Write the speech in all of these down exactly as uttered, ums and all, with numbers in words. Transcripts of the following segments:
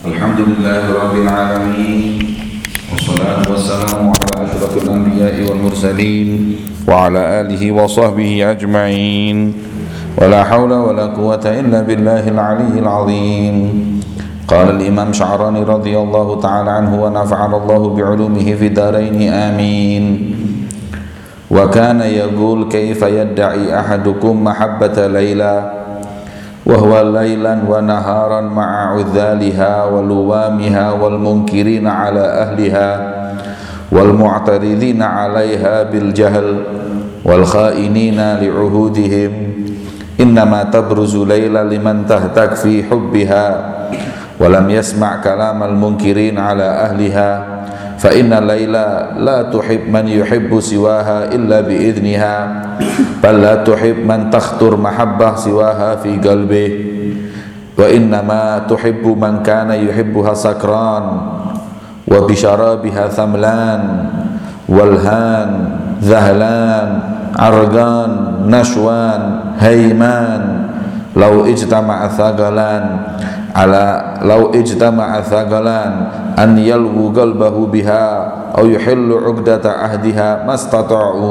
Alhamdulillahi Rabbil Alamin. Wassalatu wassalamu ala ashrafil anbiya'i wal mursalin wa ala alihi wa sahbihi ajma'in. Wa la hawla wa la quwwata illa billahil aliyyil azim. Qala al-imam Sya'rani radhiyallahu ta'ala anhu wa nafa'ana Allahu bi'ulumihi fid dharain amin. Wa kana yaqul kaifa yadda'i ahadukum mahabbata Laila wa huwa lailan wa naharan ma'a udhaliha wa luwamiha wal munkirina ala ahliha wal mu'taridina 'alaiha bil jahl wal kha'inina li'uhudihim. Innama tabruzu Laila liman tahtak fi hubbiha wa lam yasma' kalamal munkirin ala ahliha fa inna Laila la tuhib man yuhibbu siwaha illa bi'idniha bal la tuhib man takhtur mahabbah siwaha fi qalbih wa innama tuhibbu man kana yuhibbuha sakran wa bisharabiha thamlan walhan dhahlan argan nashwan hayman law ijtama'a thaqalan ala law ijtama'a thaqalan an yalwu qalbahu biha aw yuhillu 'uqdata ahdiha mastata'u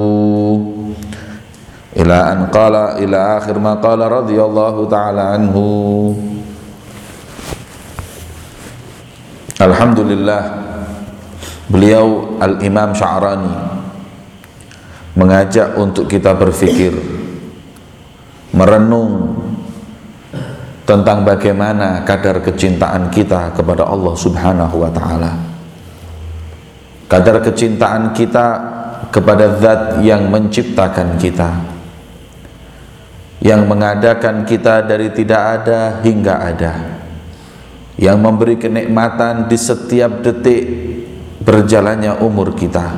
ila an qala ila akhir ma qala radhiyallahu ta'ala anhu. Alhamdulillah, beliau Al-Imam Sya'rani mengajak untuk kita berfikir, merenung tentang bagaimana kadar kecintaan kita kepada Allah Subhanahu wa ta'ala, kadar kecintaan kita kepada Zat yang menciptakan kita, yang mengadakan kita dari tidak ada hingga ada, yang memberi kenikmatan di setiap detik berjalannya umur kita.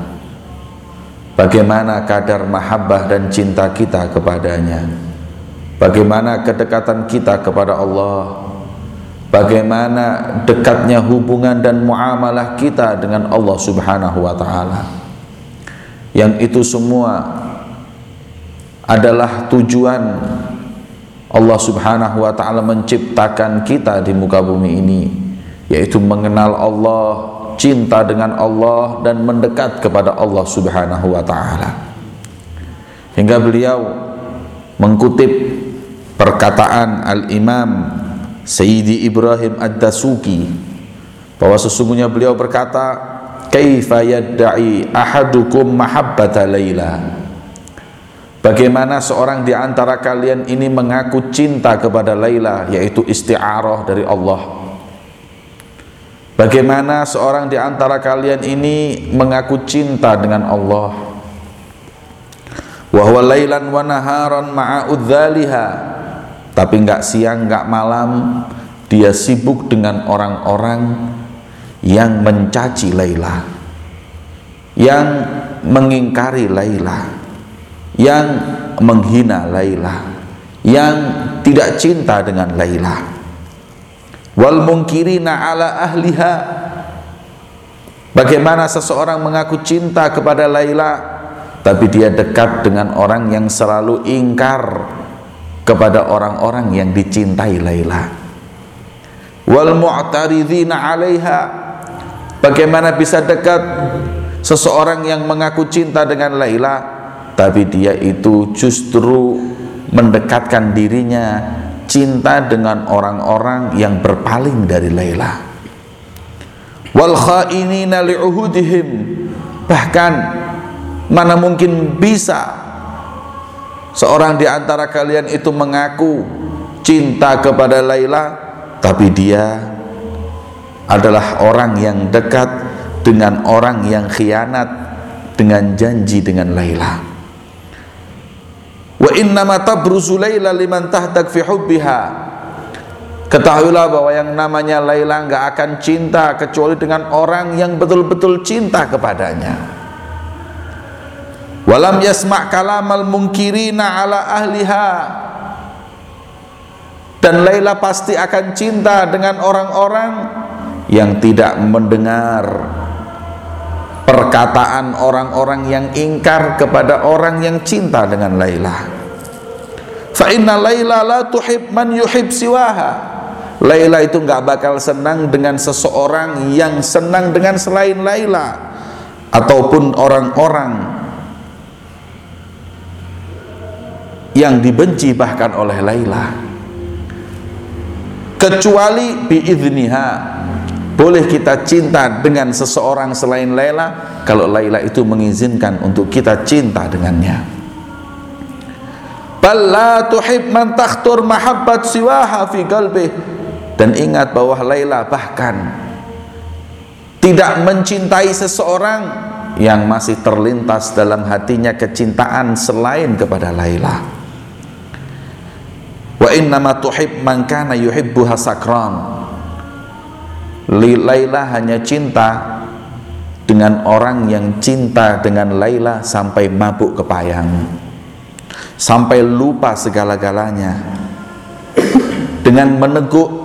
Bagaimana kadar mahabbah dan cinta kita kepadanya, bagaimana kedekatan kita kepada Allah, bagaimana dekatnya hubungan dan muamalah kita dengan Allah Subhanahu wa ta'ala. Yang itu semua adalah tujuan Allah Subhanahu wa ta'ala menciptakan kita di muka bumi ini, yaitu mengenal Allah, cinta dengan Allah, dan mendekat kepada Allah Subhanahu wa ta'ala. Hingga beliau mengutip perkataan Al-Imam Sayyidi Ibrahim Ad-Dasuki, bahwa sesungguhnya beliau berkata, kaifa yadda'i ahadukum mahabbata Laila. Bagaimana seorang di antara kalian ini mengaku cinta kepada Laila, yaitu isti'arah dari Allah. Bagaimana seorang di antara kalian ini mengaku cinta dengan Allah. Wa huwa lailan wa naharan ma'a udzaliha, tapi enggak siang enggak malam dia sibuk dengan orang-orang yang mencaci Laila, yang mengingkari Laila, yang menghina Laila, yang tidak cinta dengan Laila. Wal munkirina ala ahliha, bagaimana seseorang mengaku cinta kepada Laila tapi dia dekat dengan orang yang selalu ingkar kepada orang-orang yang dicintai Laila. Wal mu'taridina 'alaiha, bagaimana bisa dekat seseorang yang mengaku cinta dengan Laila tapi dia itu justru mendekatkan dirinya cinta dengan orang-orang yang berpaling dari Laila. Wal kha'inina li'uhudihim, bahkan mana mungkin bisa seorang di antara kalian itu mengaku cinta kepada Laila tapi dia adalah orang yang dekat dengan orang yang khianat dengan janji dengan Laila. Wa innama tabruzu Laila liman tahtak fi hubbiha, ketahuilah bahwa yang namanya Laila enggak akan cinta kecuali dengan orang yang betul-betul cinta kepadanya. Walam yasma' kalamal munkirina ala ahliha, dan Laila pasti akan cinta dengan orang-orang yang tidak mendengar perkataan orang-orang yang ingkar kepada orang yang cinta dengan Laila. Fa inna Laila la tuhib man yuhib siwaha, Laila itu nggak bakal senang dengan seseorang yang senang dengan selain Laila, ataupun orang-orang yang dibenci bahkan oleh Laila, kecuali biizniha. Boleh kita cinta dengan seseorang selain Laila kalau Laila itu mengizinkan untuk kita cinta dengannya. Bal la tuhib man takhtur mahabbat siwaha fi qalbih. Dan ingat bahwa Laila bahkan tidak mencintai seseorang yang masih terlintas dalam hatinya kecintaan selain kepada Laila. Wa innama tuhib man kana yuhibbuha sakran. Laila hanya cinta dengan orang yang cinta dengan Laila sampai mabuk kepayang, sampai lupa segala-galanya, dengan meneguk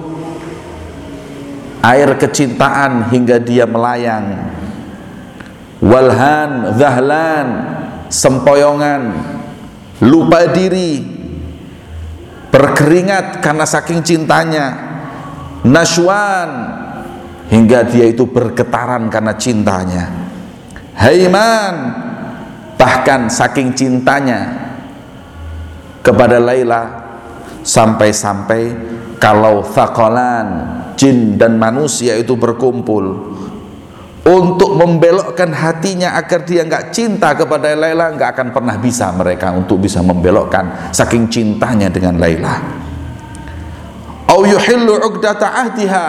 air kecintaan hingga dia melayang. Walhan, zahlan, sempoyongan, lupa diri, berkeringat karena saking cintanya, nashwan, hingga dia itu bergetaran karena cintanya, haiman, bahkan saking cintanya kepada Laila sampai-sampai kalau thaqalan, jin dan manusia itu berkumpul untuk membelokkan hatinya agar dia nggak cinta kepada Laila, nggak akan pernah bisa mereka untuk bisa membelokkan saking cintanya dengan Laila. Au yuhillu 'uqdata ahdiha.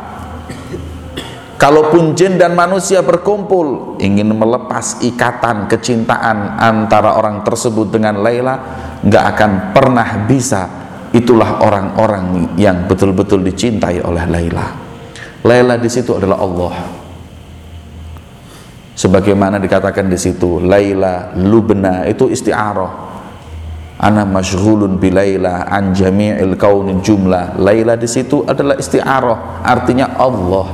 Kalaupun jin dan manusia berkumpul ingin melepas ikatan kecintaan antara orang tersebut dengan Laila, nggak akan pernah bisa. Itulah orang-orang yang betul-betul dicintai oleh Laila. Laila di situ adalah Allah. Sebagaimana dikatakan di situ, Laila Lubna, itu isti'arah. Ana masyghulun bi Laila an jami'il kauni jumlah. Laila di situ adalah isti'arah, artinya Allah.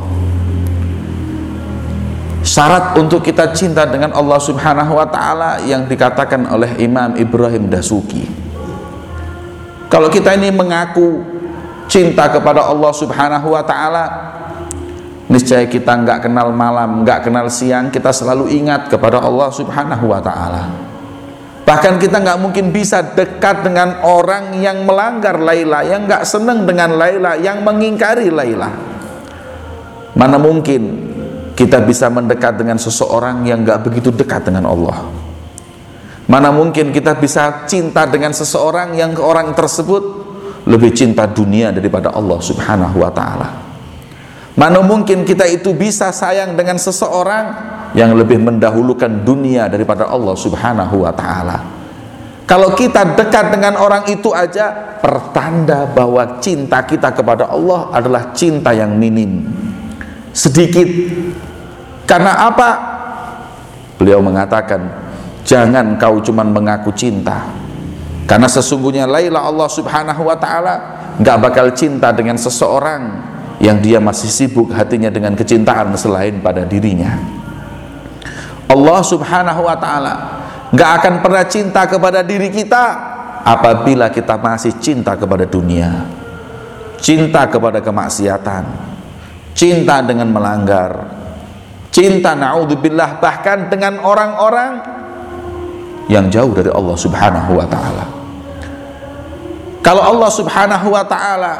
Syarat untuk kita cinta dengan Allah Subhanahu wa taala yang dikatakan oleh Imam Ibrahim Dasuki. Kalau kita ini mengaku cinta kepada Allah Subhanahu wa taala, niscaya kita nggak kenal malam, nggak kenal siang, kita selalu ingat kepada Allah Subhanahu wa taala. Bahkan kita nggak mungkin bisa dekat dengan orang yang melanggar Laila, yang nggak senang dengan Laila, yang mengingkari Laila. Mana mungkin kita bisa mendekat dengan seseorang yang nggak begitu dekat dengan Allah. Mana mungkin kita bisa cinta dengan seseorang yang orang tersebut lebih cinta dunia daripada Allah Subhanahu wa taala. Mana mungkin kita itu bisa sayang dengan seseorang yang lebih mendahulukan dunia daripada Allah Subhanahu wa taala. Kalau kita dekat dengan orang itu aja pertanda bahwa cinta kita kepada Allah adalah cinta yang minim, sedikit. Karena apa? Beliau mengatakan, jangan kau cuma mengaku cinta, karena sesungguhnya Laila Allah Subhanahu wa taala nggak bakal cinta dengan seseorang yang dia masih sibuk hatinya dengan kecintaan selain pada dirinya. Allah Subhanahu wa taala nggak akan pernah cinta kepada diri kita apabila kita masih cinta kepada dunia, cinta kepada kemaksiatan, cinta dengan melanggar, cinta na'udzubillah bahkan dengan orang-orang yang jauh dari Allah Subhanahu wa ta'ala. Kalau Allah Subhanahu wa ta'ala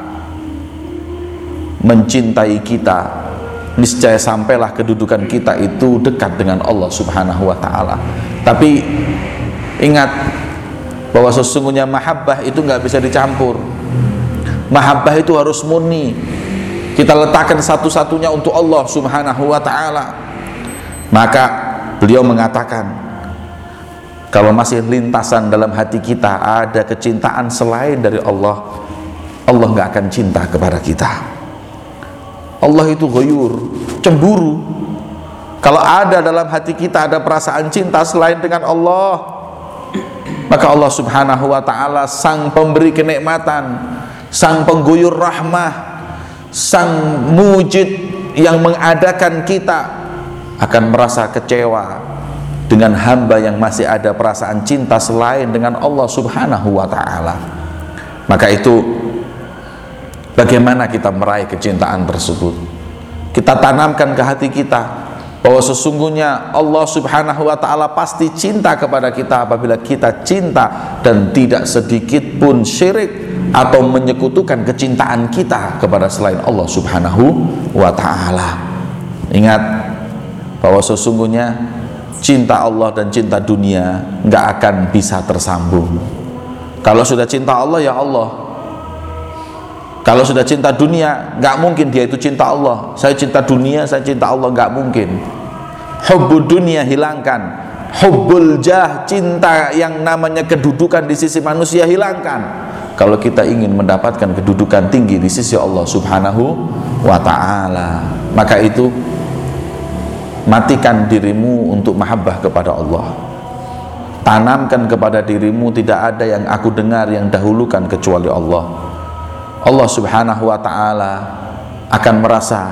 mencintai kita, niscaya sampailah kedudukan kita itu dekat dengan Allah Subhanahu wa ta'ala. Tapi ingat bahwa sesungguhnya mahabbah itu nggak bisa dicampur. Mahabbah itu harus murni, kita letakkan satu-satunya untuk Allah Subhanahu wa ta'ala. Maka beliau mengatakan, kalau masih lintasan dalam hati kita ada kecintaan selain dari Allah, Allah nggak akan cinta kepada kita. Allah itu ghayur, cemburu. Kalau ada dalam hati kita ada perasaan cinta selain dengan Allah, maka Allah Subhanahu wa ta'ala sang pemberi kenikmatan, sang pengguyur rahmah, sang mujid yang mengadakan kita akan merasa kecewa dengan hamba yang masih ada perasaan cinta selain dengan Allah Subhanahu wa ta'ala. Maka itu Bagaimana kita meraih kecintaan tersebut? Kita tanamkan ke hati kita bahwa sesungguhnya Allah Subhanahu wa ta'ala pasti cinta kepada kita apabila kita cinta dan tidak sedikit pun syirik atau menyekutukan kecintaan kita kepada selain Allah Subhanahu wa ta'ala. Ingat bahwa sesungguhnya cinta Allah dan cinta dunia nggak akan bisa tersambung. Kalau sudah cinta Allah, ya Allah. Kalau sudah cinta dunia, nggak mungkin dia itu cinta Allah. Saya cinta dunia, saya cinta Allah, nggak mungkin. Hubbud dunia hilangkan, hubbul jah, cinta yang namanya kedudukan di sisi manusia hilangkan. Kalau kita ingin mendapatkan kedudukan tinggi di sisi Allah Subhanahu wa ta'ala, maka itu matikan dirimu untuk mahabbah kepada Allah. Tanamkan kepada dirimu tidak ada yang aku dengar yang dahulukan kecuali Allah. Allah Subhanahu wa ta'ala akan merasa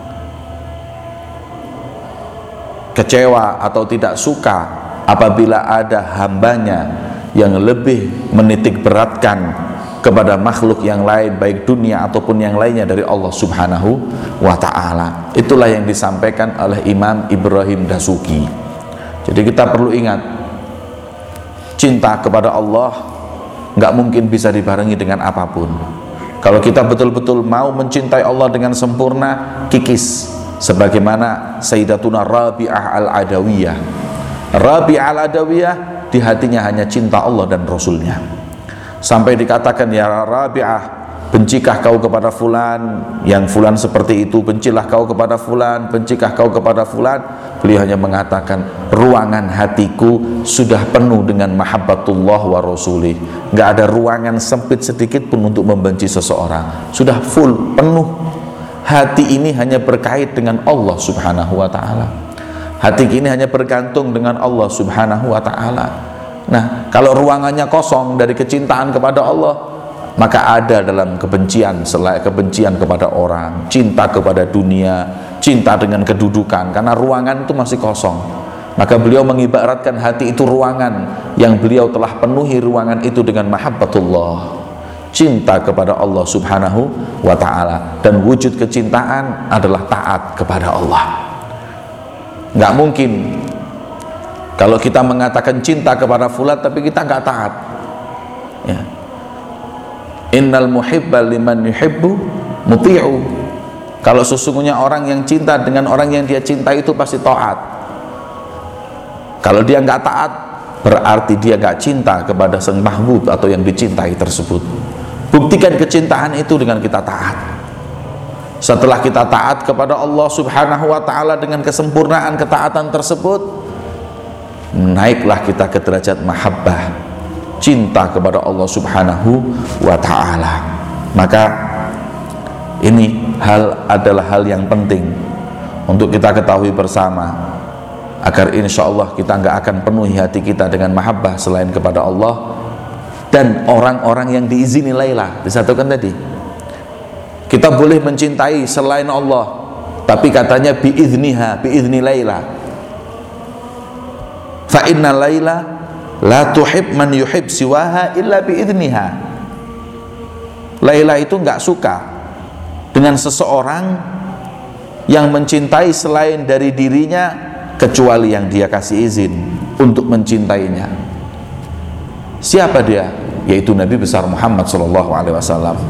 kecewa atau tidak suka apabila ada hambanya yang lebih menitik beratkan kepada makhluk yang lain, baik dunia ataupun yang lainnya dari Allah Subhanahu wa ta'ala. Itulah yang disampaikan oleh Imam Ibrahim Dasuki. Jadi kita perlu ingat, cinta kepada Allah nggak mungkin bisa dibarengi dengan apapun. Kalau kita betul-betul mau mencintai Allah dengan sempurna, kikis sebagaimana Sayyidatuna Rabi'ah Al-Adawiyah. Rabi'ah Al-Adawiyah di hatinya hanya cinta Allah dan Rasulnya, sampai dikatakan, ya Rabi'ah, bencikah kau kepada fulan, yang fulan seperti itu, bencilah kau kepada fulan, bencikah kau kepada fulan. Beliau hanya mengatakan, ruangan hatiku sudah penuh dengan mahabbatullah wa rasulih. Gak ada ruangan sempit sedikit pun untuk membenci seseorang. Sudah full, penuh. Hati ini hanya berkait dengan Allah Subhanahu wa ta'ala. Hati ini hanya bergantung dengan Allah Subhanahu wa ta'ala. Nah, kalau ruangannya kosong dari kecintaan kepada Allah, maka ada dalam kebencian, selain kebencian kepada orang, cinta kepada dunia, cinta dengan kedudukan, karena ruangan itu masih kosong. Maka beliau mengibaratkan hati itu ruangan yang beliau telah penuhi ruangan itu dengan mahabbatullah, cinta kepada Allah Subhanahu wa ta'ala. Dan wujud kecintaan adalah taat kepada Allah. Nggak mungkin kalau kita mengatakan cinta kepada fulan tapi kita nggak taat, ya. Innal muhibba liman yuhibbu muti'u. Kalau sesungguhnya orang yang cinta dengan orang yang dia cinta itu pasti taat. Kalau dia nggak taat, berarti dia nggak cinta kepada sang mahbub atau yang dicintai tersebut. Buktikan kecintaan itu dengan kita taat. Setelah kita taat kepada Allah Subhanahu wa ta'ala dengan kesempurnaan ketaatan tersebut, naiklah kita ke derajat mahabbah, cinta kepada Allah Subhanahu wa ta'ala. Maka ini hal adalah hal yang penting untuk kita ketahui bersama, agar insya Allah kita nggak akan penuhi hati kita dengan mahabbah selain kepada Allah dan orang-orang yang diizini Laila. Disatukan tadi, kita boleh mencintai selain Allah, tapi katanya biizniha, biizni Laila. Fa inna Laila la tuhib man yuhib siwaha illa biizniha. Laila itu nggak suka dengan seseorang yang mencintai selain dari dirinya kecuali yang dia kasih izin untuk mencintainya. Siapa dia? Yaitu Nabi besar Muhammad sallallahu alaihi wasallam,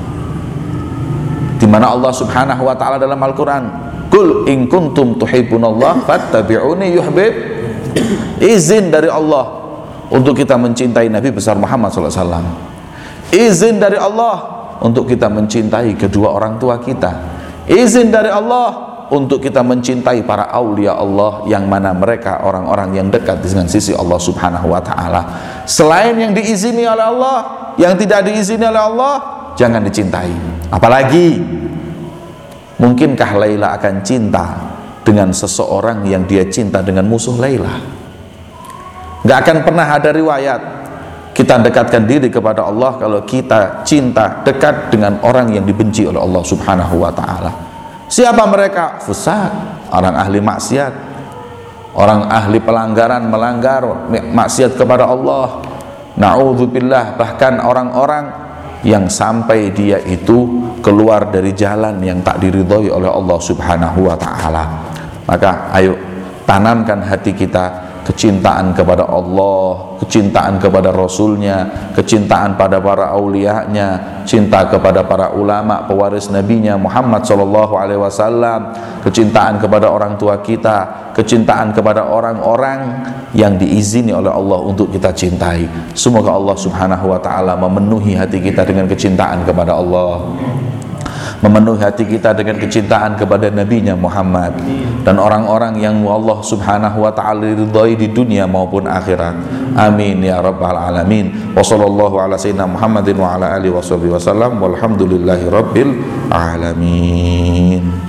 di mana Allah Subhanahu wa ta'ala dalam Al-Quran, Qul in kuntum tuhibbunallah fattabi'uni yuhbib. Izin dari Allah untuk kita mencintai Nabi besar Muhammad sallallahu alaihi wasallam. Izin dari Allah untuk kita mencintai kedua orang tua kita. Izin dari Allah untuk kita mencintai para aulia Allah, yang mana mereka orang-orang yang dekat dengan sisi Allah Subhanahu wa ta'ala. Selain yang diizini oleh Allah, yang tidak diizini oleh Allah, jangan dicintai. Apalagi mungkinkah Laila akan cinta dengan seseorang yang dia cinta dengan musuh Laila? Gak akan pernah ada riwayat kita dekatkan diri kepada Allah kalau kita cinta dekat dengan orang yang dibenci oleh Allah Subhanahu wa ta'ala. Siapa mereka? Fusaq, orang ahli maksiat, orang ahli pelanggaran, melanggar maksiat kepada Allah. Na'udzubillah. Bahkan orang-orang yang sampai dia itu keluar dari jalan yang tak diridhoi oleh Allah Subhanahu wa ta'ala. Maka ayo tanamkan hati kita kecintaan kepada Allah, kecintaan kepada Rasulnya, kecintaan pada para aulianya, cinta kepada para ulama pewaris nabinya Muhammad sallallahu alaihi wasallam, kecintaan kepada orang tua kita, kecintaan kepada orang-orang yang diizini oleh Allah untuk kita cintai. Semoga Allah Subhanahu wa ta'ala memenuhi hati kita dengan kecintaan kepada Allah, memenuhi hati kita dengan kecintaan kepada nabinya Muhammad dan orang-orang yang Allah Subhanahu wa ta'ala ridhai di dunia maupun akhirat. Amin ya rabbal alamin. Wa sallallahu ala sayyidina Muhammadin wa ala alihi wasallam walhamdulillahi rabbil alamin.